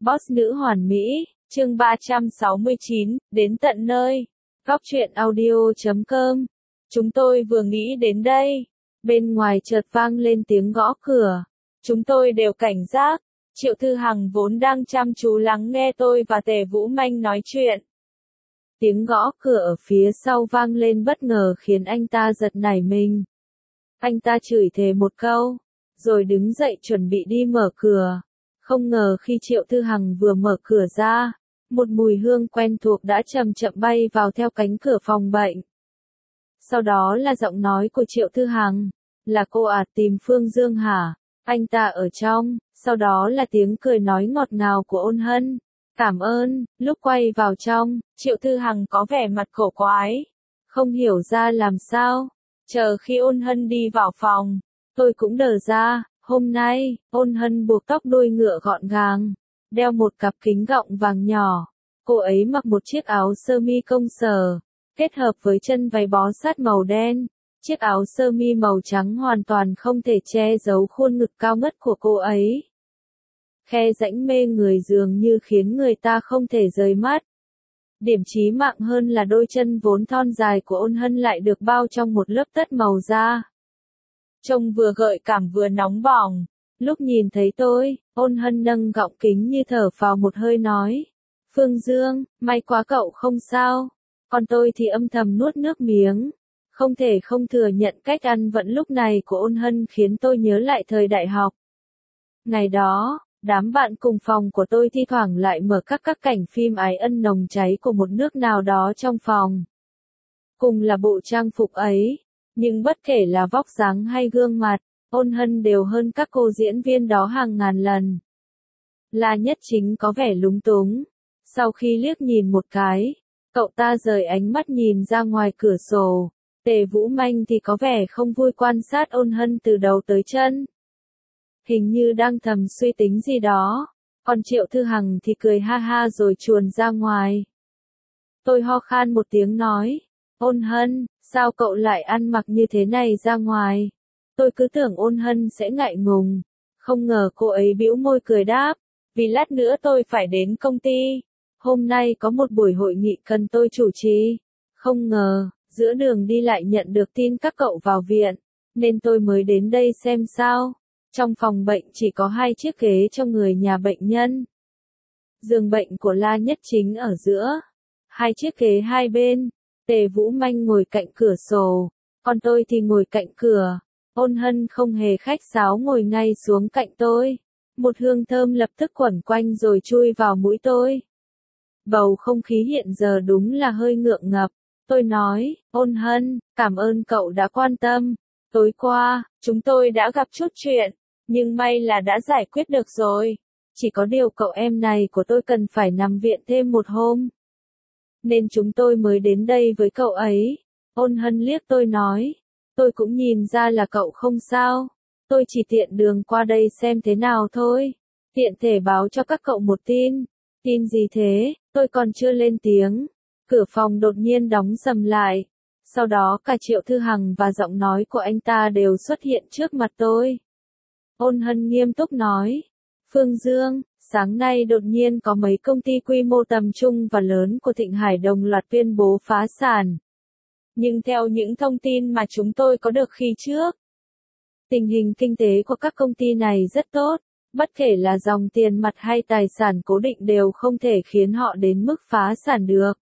Boss nữ hoàn mỹ, chương 369, đến tận nơi. Góc truyện audio.com. Chúng tôi vừa nghĩ đến đây. Bên ngoài chợt vang lên tiếng gõ cửa. Chúng tôi đều cảnh giác. Triệu Thư Hằng vốn đang chăm chú lắng nghe tôi và Tề Vũ Manh nói chuyện. Tiếng gõ cửa ở phía sau vang lên bất ngờ khiến anh ta giật nảy mình. Anh ta chửi thề một câu, rồi đứng dậy chuẩn bị đi mở cửa. Không ngờ khi Triệu Thư Hằng vừa mở cửa ra, một mùi hương quen thuộc đã chậm chậm bay vào theo cánh cửa phòng bệnh. Sau đó là giọng nói của Triệu Thư Hằng, là cô tìm Phương Dương hả? Anh ta ở trong, sau đó là tiếng cười nói ngọt ngào của Ôn Hân. Cảm ơn. Lúc quay vào trong, Triệu Thư Hằng có vẻ mặt cổ quái, không hiểu ra làm sao. Chờ khi Ôn Hân đi vào phòng, tôi cũng đờ ra. Hôm nay, Ôn Hân buộc tóc đuôi ngựa gọn gàng, đeo một cặp kính gọng vàng nhỏ. Cô ấy mặc một chiếc áo sơ mi công sở, kết hợp với chân váy bó sát màu đen. Chiếc áo sơ mi màu trắng hoàn toàn không thể che giấu khuôn ngực cao ngất của cô ấy. Khe rãnh mê người dường như khiến người ta không thể rời mắt. Điểm chí mạng hơn là đôi chân vốn thon dài của Ôn Hân lại được bao trong một lớp tất màu da. Trông vừa gợi cảm vừa nóng bỏng. Lúc nhìn thấy tôi, Ôn Hân nâng gọng kính như thở phào một hơi nói. Phương Dương, may quá cậu không sao. Còn tôi thì âm thầm nuốt nước miếng. Không thể không thừa nhận cách ăn vận lúc này của Ôn Hân khiến tôi nhớ lại thời đại học. Ngày đó, đám bạn cùng phòng của tôi thi thoảng lại mở các cảnh phim ái ân nồng cháy của một nước nào đó trong phòng. Cùng là bộ trang phục ấy, nhưng bất kể là vóc dáng hay gương mặt, Ôn Hân đều hơn các cô diễn viên đó hàng ngàn lần. La Nhất Chính có vẻ lúng túng. Sau khi liếc nhìn một cái, cậu ta rời ánh mắt nhìn ra ngoài cửa sổ. Tề Vũ Manh thì có vẻ không vui quan sát Ôn Hân từ đầu tới chân. Hình như đang thầm suy tính gì đó. Còn Triệu Thư Hằng thì cười ha ha rồi chuồn ra ngoài. Tôi ho khan một tiếng nói. Ôn Hân, sao cậu lại ăn mặc như thế này ra ngoài? Tôi cứ tưởng Ôn Hân sẽ ngại ngùng. Không ngờ cô ấy bĩu môi cười đáp. Vì lát nữa tôi phải đến công ty. Hôm nay có một buổi hội nghị cần tôi chủ trì. Không ngờ, giữa đường đi lại nhận được tin các cậu vào viện. Nên tôi mới đến đây xem sao. Trong phòng bệnh chỉ có 2 chiếc ghế cho người nhà bệnh nhân. Giường bệnh của La Nhất Chính ở giữa. 2 chiếc ghế hai bên. Tề Vũ Manh ngồi cạnh cửa sổ. Còn tôi thì ngồi cạnh cửa. Ôn Hân không hề khách sáo ngồi ngay xuống cạnh tôi. Một hương thơm lập tức quẩn quanh rồi chui vào mũi tôi. Bầu không khí hiện giờ đúng là hơi ngượng ngập. Tôi nói, Ôn Hân, cảm ơn cậu đã quan tâm. Tối qua, chúng tôi đã gặp chút chuyện. Nhưng may là đã giải quyết được rồi. Chỉ có điều cậu em này của tôi cần phải nằm viện thêm một hôm. Nên chúng tôi mới đến đây với cậu ấy. Ôn Hân liếc tôi nói. Tôi cũng nhìn ra là cậu không sao. Tôi chỉ tiện đường qua đây xem thế nào thôi. Tiện thể báo cho các cậu một tin. Tin gì thế? Tôi còn chưa lên tiếng. Cửa phòng đột nhiên đóng sầm lại. Sau đó cả Triệu Thư Hằng và giọng nói của anh ta đều xuất hiện trước mặt tôi. Ôn Hân nghiêm túc nói. Phương Dương, sáng nay đột nhiên có mấy công ty quy mô tầm trung và lớn của Thịnh Hải đồng loạt tuyên bố phá sản. Nhưng theo những thông tin mà chúng tôi có được khi trước, tình hình kinh tế của các công ty này rất tốt, bất kể là dòng tiền mặt hay tài sản cố định đều không thể khiến họ đến mức phá sản được.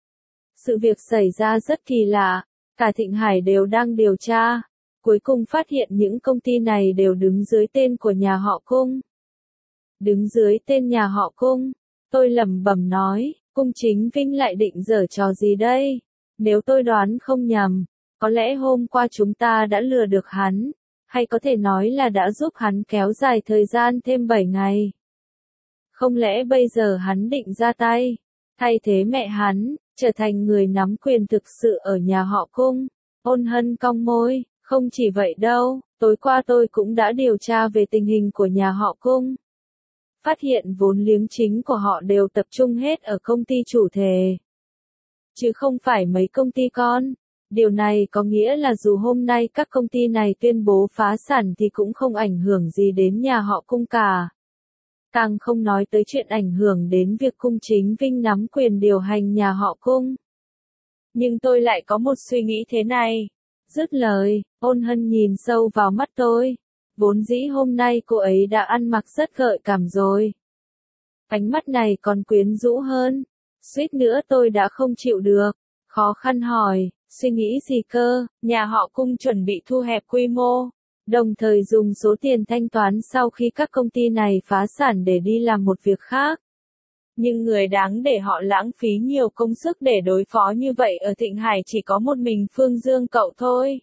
Sự việc xảy ra rất kỳ lạ, cả Thịnh Hải đều đang điều tra. Cuối cùng phát hiện những công ty này đều đứng dưới tên của nhà họ Cung. Đứng dưới tên nhà họ Cung, tôi lẩm bẩm nói, Cung Chính Vinh lại định giở trò gì đây? Nếu tôi đoán không nhầm, có lẽ hôm qua chúng ta đã lừa được hắn, hay có thể nói là đã giúp hắn kéo dài thời gian thêm 7 ngày. Không lẽ bây giờ hắn định ra tay, thay thế mẹ hắn, trở thành người nắm quyền thực sự ở nhà họ Cung? Ôn Hân cong môi. Không chỉ vậy đâu, tối qua tôi cũng đã điều tra về tình hình của nhà họ Cung. Phát hiện vốn liếng chính của họ đều tập trung hết ở công ty chủ thể. Chứ không phải mấy công ty con. Điều này có nghĩa là dù hôm nay các công ty này tuyên bố phá sản thì cũng không ảnh hưởng gì đến nhà họ Cung cả. càng không nói tới chuyện ảnh hưởng đến việc cung chính Vinh nắm quyền điều hành nhà họ cung. Nhưng tôi lại có một suy nghĩ thế này. Dứt lời, Ôn Hân nhìn sâu vào mắt tôi. Vốn dĩ hôm nay cô ấy đã ăn mặc rất gợi cảm rồi. Ánh mắt này còn quyến rũ hơn. Suýt nữa tôi đã không chịu được. Khó khăn hỏi, suy nghĩ gì cơ? Nhà họ cung chuẩn bị thu hẹp quy mô, đồng thời dùng số tiền thanh toán sau khi các công ty này phá sản để đi làm một việc khác. Nhưng người đáng để họ lãng phí nhiều công sức để đối phó như vậy ở Thịnh Hải chỉ có một mình Phương Dương cậu thôi.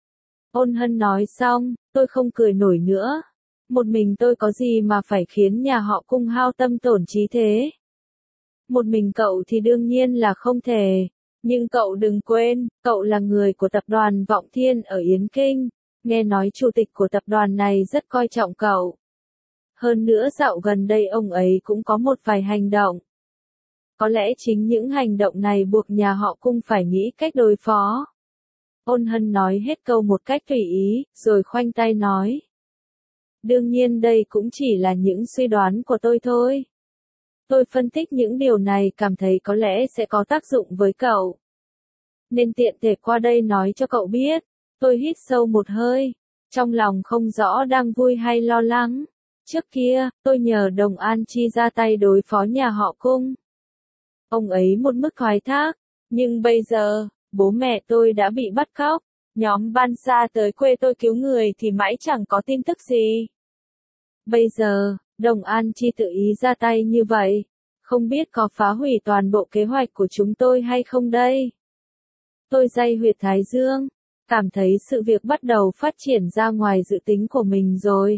Ôn Hân nói xong, tôi không cười nổi nữa. Một mình tôi có gì mà phải khiến nhà họ cung hao tâm tổn trí thế? Một mình cậu thì đương nhiên là không thể. Nhưng cậu đừng quên, cậu là người của tập đoàn Vọng Thiên ở Yến Kinh. Nghe nói chủ tịch của tập đoàn này rất coi trọng cậu. Hơn nữa dạo gần đây ông ấy cũng có một vài hành động. Có lẽ chính những hành động này buộc nhà họ cung phải nghĩ cách đối phó. Ôn Hân nói hết câu một cách tùy ý, rồi khoanh tay nói. Đương nhiên đây cũng chỉ là những suy đoán của tôi thôi. Tôi phân tích những điều này cảm thấy có lẽ sẽ có tác dụng với cậu. Nên tiện thể qua đây nói cho cậu biết. Tôi hít sâu một hơi. Trong lòng không rõ đang vui hay lo lắng. Trước kia, tôi nhờ Đồng An Chi ra tay đối phó nhà họ cung. Ông ấy một mức thoái thác. Nhưng bây giờ, bố mẹ tôi đã bị bắt cóc. Nhóm Ban Sa tới quê tôi cứu người thì mãi chẳng có tin tức gì. Bây giờ, Đồng An Chi tự ý ra tay như vậy. Không biết có phá hủy toàn bộ kế hoạch của chúng tôi hay không đây? Tôi day huyệt thái dương. Cảm thấy sự việc bắt đầu phát triển ra ngoài dự tính của mình rồi.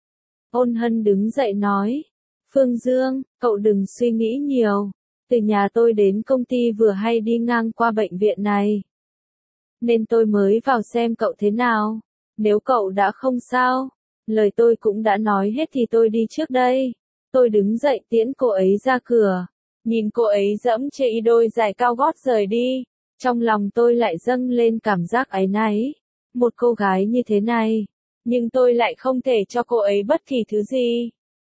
Ôn Hân đứng dậy nói. Phương Dương, cậu đừng suy nghĩ nhiều. Từ nhà tôi đến công ty vừa hay đi ngang qua bệnh viện này. Nên tôi mới vào xem cậu thế nào. Nếu cậu đã không sao, lời tôi cũng đã nói hết thì tôi đi trước đây. Tôi đứng dậy tiễn cô ấy ra cửa. Nhìn cô ấy dẫm chệ đôi giày cao gót rời đi. Trong lòng tôi lại dâng lên cảm giác áy náy. Một cô gái như thế này. Nhưng tôi lại không thể cho cô ấy bất kỳ thứ gì.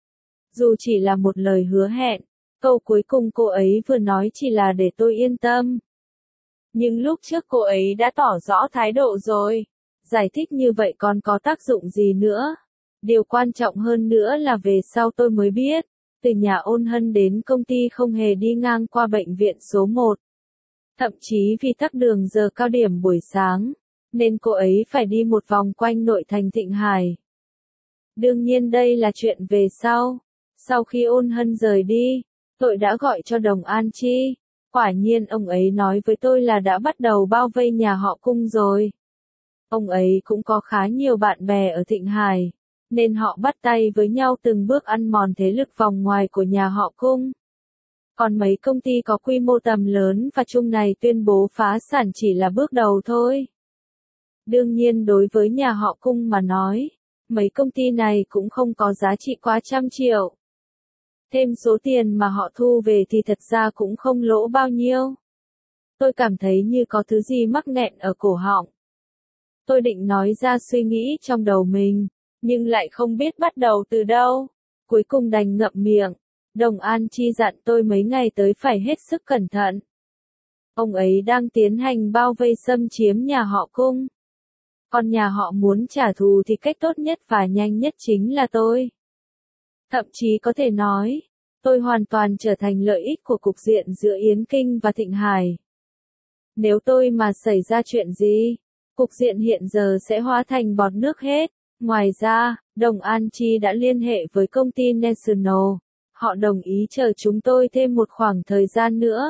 Dù chỉ là một lời hứa hẹn. Câu cuối cùng cô ấy vừa nói chỉ là để tôi yên tâm. Nhưng lúc trước cô ấy đã tỏ rõ thái độ rồi. Giải thích như vậy còn có tác dụng gì nữa? Điều quan trọng hơn nữa là về sau tôi mới biết. Từ nhà Ôn Hân đến công ty không hề đi ngang qua bệnh viện số 1. Thậm chí vì tắc đường giờ cao điểm buổi sáng. Nên cô ấy phải đi một vòng quanh nội thành Thịnh Hải. Đương nhiên đây là chuyện về sau. Sau khi Ôn Hân rời đi, tôi đã gọi cho Đồng An Chi. Quả nhiên ông ấy nói với tôi là đã bắt đầu bao vây nhà họ cung rồi. Ông ấy cũng có khá nhiều bạn bè ở Thịnh Hải. Nên họ bắt tay với nhau từng bước ăn mòn thế lực vòng ngoài của nhà họ cung. Còn mấy công ty có quy mô tầm lớn và chung này tuyên bố phá sản chỉ là bước đầu thôi. Đương nhiên đối với nhà họ cung mà nói, mấy công ty này cũng không có giá trị quá 100 triệu. Thêm số tiền mà họ thu về thì thật ra cũng không lỗ bao nhiêu. Tôi cảm thấy như có thứ gì mắc nghẹn ở cổ họng. Tôi định nói ra suy nghĩ trong đầu mình, nhưng lại không biết bắt đầu từ đâu. Cuối cùng đành ngậm miệng. Đồng An Chi dặn tôi mấy ngày tới phải hết sức cẩn thận. Ông ấy đang tiến hành bao vây xâm chiếm nhà họ cung. Còn nhà họ muốn trả thù thì cách tốt nhất và nhanh nhất chính là tôi. Thậm chí có thể nói, tôi hoàn toàn trở thành lợi ích của cục diện giữa Yến Kinh và Thịnh Hải. Nếu tôi mà xảy ra chuyện gì, cục diện hiện giờ sẽ hóa thành bọt nước hết. Ngoài ra, Đồng An Chi đã liên hệ với công ty National. Họ đồng ý chờ chúng tôi thêm một khoảng thời gian nữa.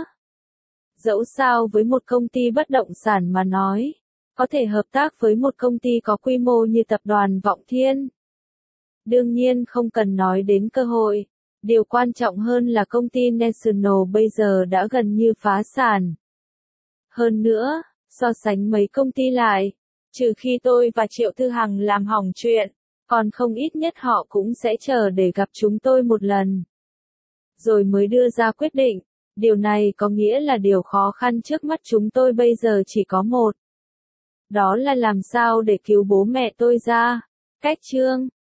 Dẫu sao với một công ty bất động sản mà nói, có thể hợp tác với một công ty có quy mô như tập đoàn Vọng Thiên. Đương nhiên không cần nói đến cơ hội. Điều quan trọng hơn là công ty National bây giờ đã gần như phá sản. Hơn nữa, so sánh mấy công ty lại, trừ khi tôi và Triệu Thư Hằng làm hỏng chuyện, còn không ít nhất họ cũng sẽ chờ để gặp chúng tôi một lần. Rồi mới đưa ra quyết định. Điều này có nghĩa là điều khó khăn trước mắt chúng tôi bây giờ chỉ có một. Đó là làm sao để cứu bố mẹ tôi ra. Cách chương